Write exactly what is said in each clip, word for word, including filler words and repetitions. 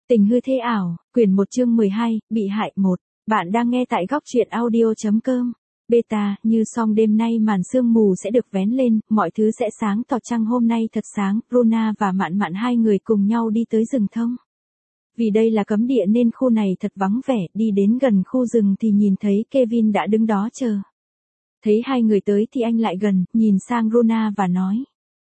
Tình hư thế ảo, quyển một chương mười hai, bị hại một. Bạn đang nghe tại góc truyện audio.com. Beta, như song đêm nay màn sương mù sẽ được vén lên, mọi thứ sẽ sáng tỏ trăng hôm nay thật sáng. Runa và Mạn Mạn hai người cùng nhau đi tới rừng thông. Vì đây là cấm địa nên khu này thật vắng vẻ, đi đến gần khu rừng thì nhìn thấy Kevin đã đứng đó chờ. Thấy hai người tới thì anh lại gần, nhìn sang Runa và nói.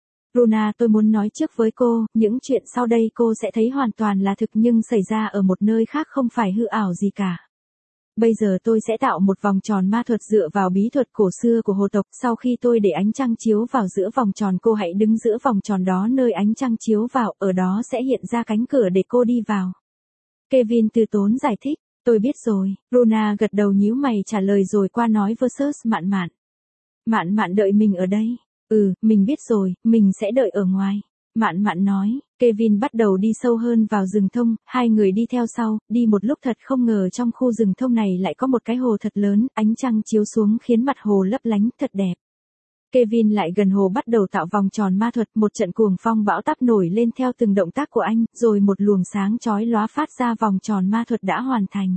Runa, tôi muốn nói trước với cô, những chuyện sau đây cô sẽ thấy hoàn toàn là thực nhưng xảy ra ở một nơi khác không phải hư ảo gì cả. Bây giờ tôi sẽ tạo một vòng tròn ma thuật dựa vào bí thuật cổ xưa của hồ tộc. Sau khi tôi để ánh trăng chiếu vào giữa vòng tròn, cô hãy đứng giữa vòng tròn đó nơi ánh trăng chiếu vào, ở đó sẽ hiện ra cánh cửa để cô đi vào. Kevin từ tốn giải thích, tôi biết rồi. Runa gật đầu nhíu mày trả lời rồi qua nói versus Mạn Mạn. Mạn Mạn đợi mình ở đây. Ừ, mình biết rồi, mình sẽ đợi ở ngoài. Mạn Mạn nói. Kevin bắt đầu đi sâu hơn vào rừng thông, hai người đi theo sau, đi một lúc thật không ngờ trong khu rừng thông này lại có một cái hồ thật lớn, ánh trăng chiếu xuống khiến mặt hồ lấp lánh thật đẹp. Kevin lại gần hồ bắt đầu tạo vòng tròn ma thuật, một trận cuồng phong bão táp nổi lên theo từng động tác của anh, rồi một luồng sáng chói lóa phát ra vòng tròn ma thuật đã hoàn thành.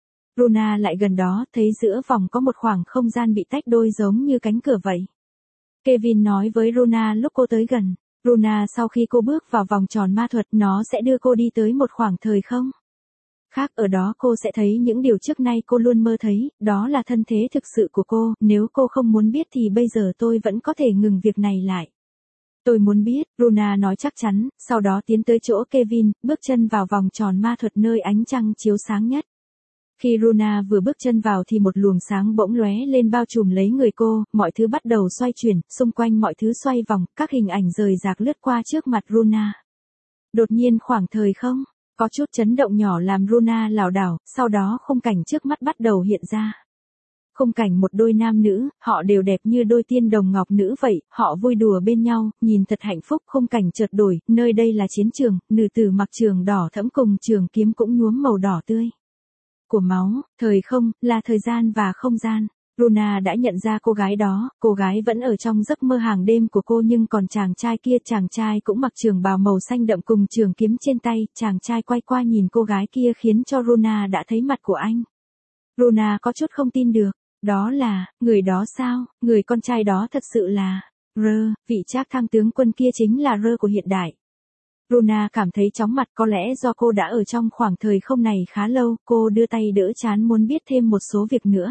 Runa lại gần đó, thấy giữa vòng có một khoảng không gian bị tách đôi giống như cánh cửa vậy. Kevin nói với Runa lúc cô tới gần. Runa, sau khi cô bước vào vòng tròn ma thuật, nó sẽ đưa cô đi tới một khoảng thời không khác, ở đó cô sẽ thấy những điều trước nay cô luôn mơ thấy, đó là thân thế thực sự của cô. Nếu cô không muốn biết thì bây giờ tôi vẫn có thể ngừng việc này lại. Tôi muốn biết, Runa nói chắc chắn, sau đó tiến tới chỗ Kevin, bước chân vào vòng tròn ma thuật nơi ánh trăng chiếu sáng nhất. Khi Runa vừa bước chân vào thì một luồng sáng bỗng lóe lên bao trùm lấy người cô, mọi thứ bắt đầu xoay chuyển, xung quanh mọi thứ xoay vòng, các hình ảnh rời rạc lướt qua trước mặt Runa. Đột nhiên khoảng thời không, có chút chấn động nhỏ làm Runa lảo đảo, sau đó khung cảnh trước mắt bắt đầu hiện ra. Khung cảnh một đôi nam nữ, họ đều đẹp như đôi tiên đồng ngọc nữ vậy, họ vui đùa bên nhau, nhìn thật hạnh phúc. Khung cảnh chợt đổi, nơi đây là chiến trường, nữ tử mặc trường đỏ thẫm cùng trường kiếm cũng nhuốm màu đỏ tươi của máu. Thời không, là thời gian và không gian. Runa đã nhận ra cô gái đó, cô gái vẫn ở trong giấc mơ hàng đêm của cô, nhưng còn chàng trai kia, chàng trai cũng mặc trường bào màu xanh đậm cùng trường kiếm trên tay. Chàng trai quay qua nhìn cô gái kia khiến cho Runa đã thấy mặt của anh. Runa có chút không tin được, đó là, người đó sao, người con trai đó thật sự là, Rơ, vị trác thăng tướng quân kia chính là Rơ của hiện đại. Runa cảm thấy chóng mặt, có lẽ do cô đã ở trong khoảng thời không này khá lâu, cô đưa tay đỡ trán muốn biết thêm một số việc nữa.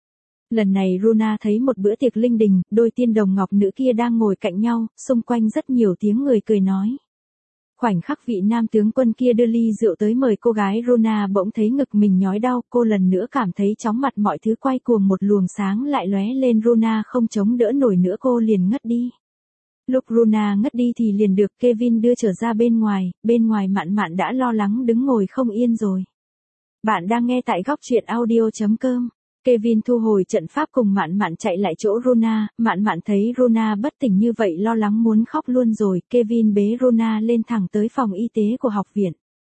Lần này Runa thấy một bữa tiệc linh đình, đôi tiên đồng ngọc nữ kia đang ngồi cạnh nhau, xung quanh rất nhiều tiếng người cười nói. Khoảnh khắc vị nam tướng quân kia đưa ly rượu tới mời cô gái, Runa bỗng thấy ngực mình nhói đau, cô lần nữa cảm thấy chóng mặt, mọi thứ quay cuồng, một luồng sáng lại lóe lên, Runa không chống đỡ nổi nữa, cô liền ngất đi. Lúc Runa ngất đi thì liền được Kevin đưa trở ra bên ngoài, bên ngoài Mạn Mạn đã lo lắng đứng ngồi không yên rồi. Bạn đang nghe tại góc truyện audio.com. Kevin thu hồi trận pháp cùng Mạn Mạn chạy lại chỗ Runa, Mạn Mạn thấy Runa bất tỉnh như vậy lo lắng muốn khóc luôn rồi, Kevin bế Runa lên thẳng tới phòng y tế của học viện.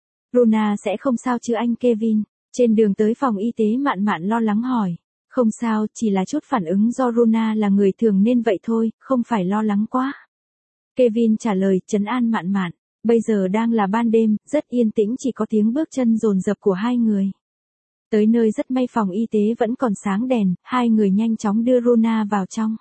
Runa sẽ không sao chứ anh Kevin? Trên đường tới phòng y tế Mạn Mạn lo lắng hỏi. Không sao, chỉ là chút phản ứng do Runa là người thường nên vậy thôi, không phải lo lắng quá. Kevin trả lời, trấn an Mạn Mạn. Bây giờ đang là ban đêm, rất yên tĩnh, chỉ có tiếng bước chân dồn dập của hai người. Tới nơi rất may phòng y tế vẫn còn sáng đèn, hai người nhanh chóng đưa Runa vào trong.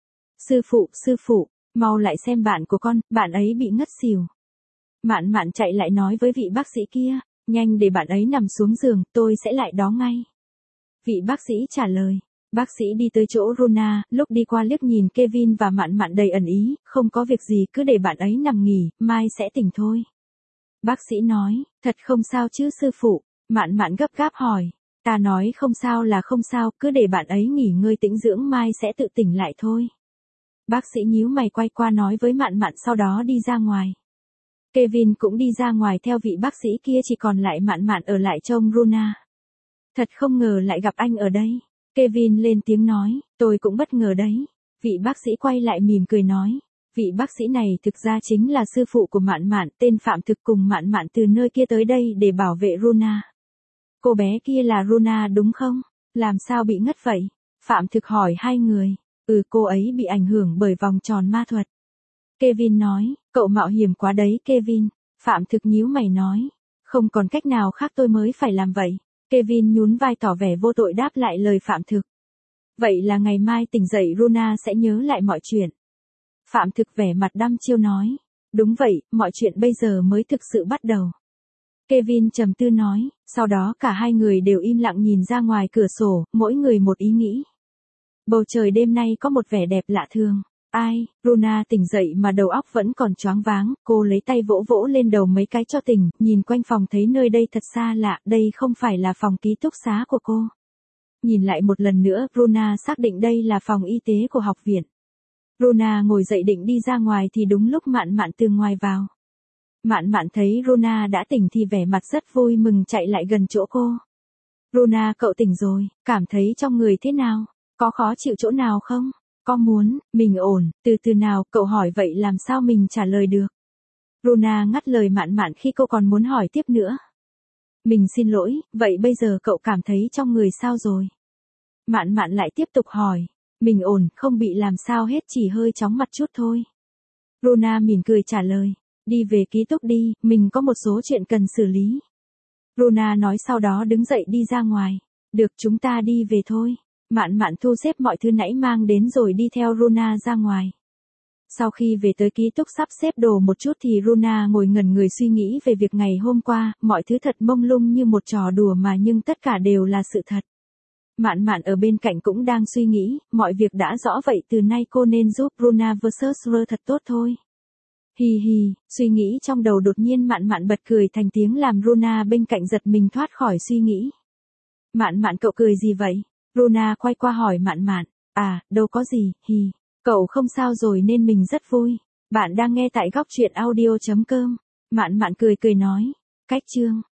Sư phụ, sư phụ, mau lại xem bạn của con, bạn ấy bị ngất xỉu. Mạn Mạn chạy lại nói với vị bác sĩ kia, nhanh để bạn ấy nằm xuống giường, tôi sẽ lại đó ngay. Vị bác sĩ trả lời. Bác sĩ đi tới chỗ Runa, lúc đi qua liếc nhìn Kevin và Mạn Mạn đầy ẩn ý, không có việc gì, cứ để bạn ấy nằm nghỉ, mai sẽ tỉnh thôi. Bác sĩ nói, thật không sao chứ sư phụ? Mạn Mạn gấp gáp hỏi. Ta nói không sao là không sao, cứ để bạn ấy nghỉ ngơi tĩnh dưỡng, mai sẽ tự tỉnh lại thôi. Bác sĩ nhíu mày quay qua nói với Mạn Mạn, sau đó đi ra ngoài. Kevin cũng đi ra ngoài theo vị bác sĩ kia, chỉ còn lại Mạn Mạn ở lại trông Runa. Thật không ngờ lại gặp anh ở đây. Kevin lên tiếng nói, tôi cũng bất ngờ đấy. Vị bác sĩ quay lại mỉm cười nói. Vị bác sĩ này thực ra chính là sư phụ của Mạn Mạn, tên Phạm Thực, cùng Mạn Mạn từ nơi kia tới đây để bảo vệ Runa. Cô bé kia là Runa đúng không? Làm sao bị ngất vậy? Phạm Thực hỏi hai người. Ừ, cô ấy bị ảnh hưởng bởi vòng tròn ma thuật. Kevin nói, cậu mạo hiểm quá đấy Kevin. Phạm Thực nhíu mày nói. Không còn cách nào khác tôi mới phải làm vậy. Kevin nhún vai tỏ vẻ vô tội đáp lại lời Phạm Thực. Vậy là ngày mai tỉnh dậy Runa sẽ nhớ lại mọi chuyện. Phạm Thực vẻ mặt đăm chiêu nói. Đúng vậy, mọi chuyện bây giờ mới thực sự bắt đầu. Kevin trầm tư nói, sau đó cả hai người đều im lặng nhìn ra ngoài cửa sổ, mỗi người một ý nghĩ. Bầu trời đêm nay có một vẻ đẹp lạ thường. Ai, Runa tỉnh dậy mà đầu óc vẫn còn choáng váng, cô lấy tay vỗ vỗ lên đầu mấy cái cho tỉnh, nhìn quanh phòng thấy nơi đây thật xa lạ, đây không phải là phòng ký túc xá của cô. Nhìn lại một lần nữa, Runa xác định đây là phòng y tế của học viện. Runa ngồi dậy định đi ra ngoài thì đúng lúc Mạn Mạn từ ngoài vào. Mạn Mạn thấy Runa đã tỉnh thì vẻ mặt rất vui mừng chạy lại gần chỗ cô. Runa cậu tỉnh rồi, cảm thấy trong người thế nào? Có khó chịu chỗ nào không? Có muốn, mình ổn, từ từ nào, cậu hỏi vậy làm sao mình trả lời được? Runa ngắt lời Mạn Mạn khi cô còn muốn hỏi tiếp nữa. Mình xin lỗi, vậy bây giờ cậu cảm thấy trong người sao rồi? Mạn Mạn lại tiếp tục hỏi. Mình ổn, không bị làm sao hết, chỉ hơi chóng mặt chút thôi. Runa mỉm cười trả lời. Đi về ký túc đi, mình có một số chuyện cần xử lý. Runa nói sau đó đứng dậy đi ra ngoài. Được, chúng ta đi về thôi. Mạn Mạn thu xếp mọi thứ nãy mang đến rồi đi theo Runa ra ngoài. Sau khi về tới ký túc sắp xếp đồ một chút thì Runa ngồi ngẩn người suy nghĩ về việc ngày hôm qua, mọi thứ thật mông lung như một trò đùa mà nhưng tất cả đều là sự thật. Mạn Mạn ở bên cạnh cũng đang suy nghĩ, mọi việc đã rõ vậy từ nay cô nên giúp Runa versus R thật tốt thôi. Hì hì, suy nghĩ trong đầu đột nhiên Mạn Mạn bật cười thành tiếng làm Runa bên cạnh giật mình thoát khỏi suy nghĩ. Mạn Mạn cậu cười gì vậy? Runa quay qua hỏi Mạn Mạn. À, đâu có gì, hì. Cậu không sao rồi nên mình rất vui. Bạn đang nghe tại góc truyện audio chấm com. Mạn Mạn cười cười nói. Cách chương.